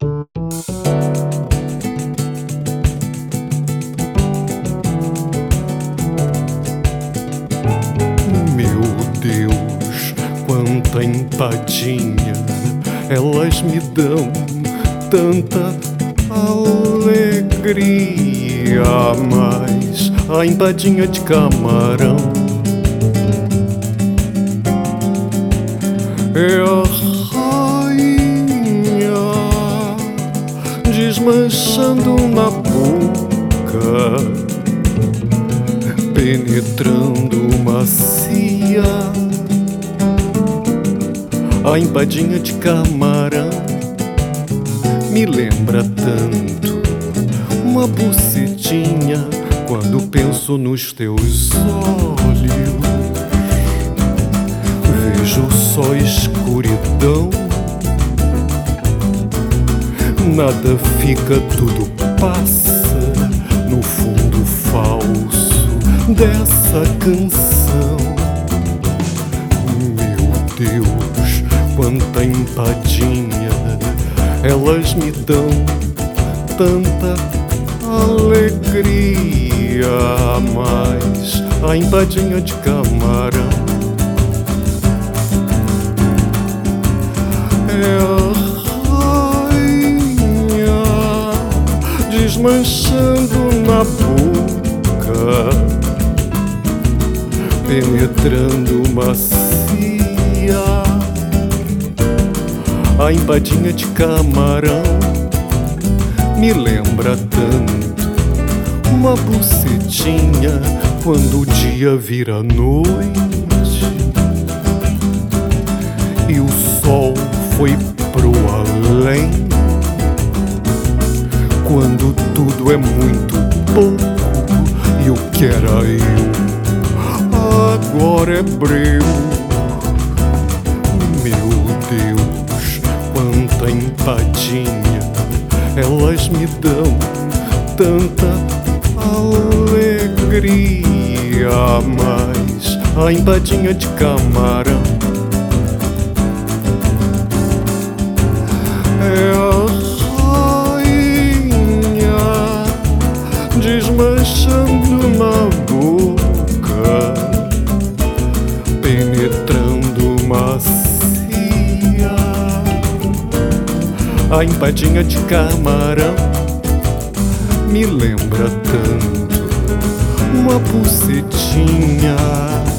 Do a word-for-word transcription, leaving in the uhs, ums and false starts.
Meu Deus, quanta empadinha elas me dão, tanta alegria. Mas a empadinha de camarão é a rainha, desmanchando na boca, penetrando macia. A empadinha de camarão me lembra tanto uma bucetinha quando penso nos teus olhos. Vejo só escuridão, nada fica, tudo passa no fundo falso dessa canção. Meu Deus, quanta empadinha elas me dão, tanta alegria. Mas a empadinha de camarão é a rainha, desmanchando na boca, penetrando macia. A empadinha de camarão me lembra tanto uma bucetinha quando o dia vira noite e o sol foi pro além. Quando tudo é muito pouco e o que era eu agora é breu. Meu Deus, quanta empadinha elas me dão, tanta alegria. Mas a empadinha de camarão é a rainha, desmanchando na boca, penetrando macia. A empadinha de camarão me lembra tanto uma bucetinha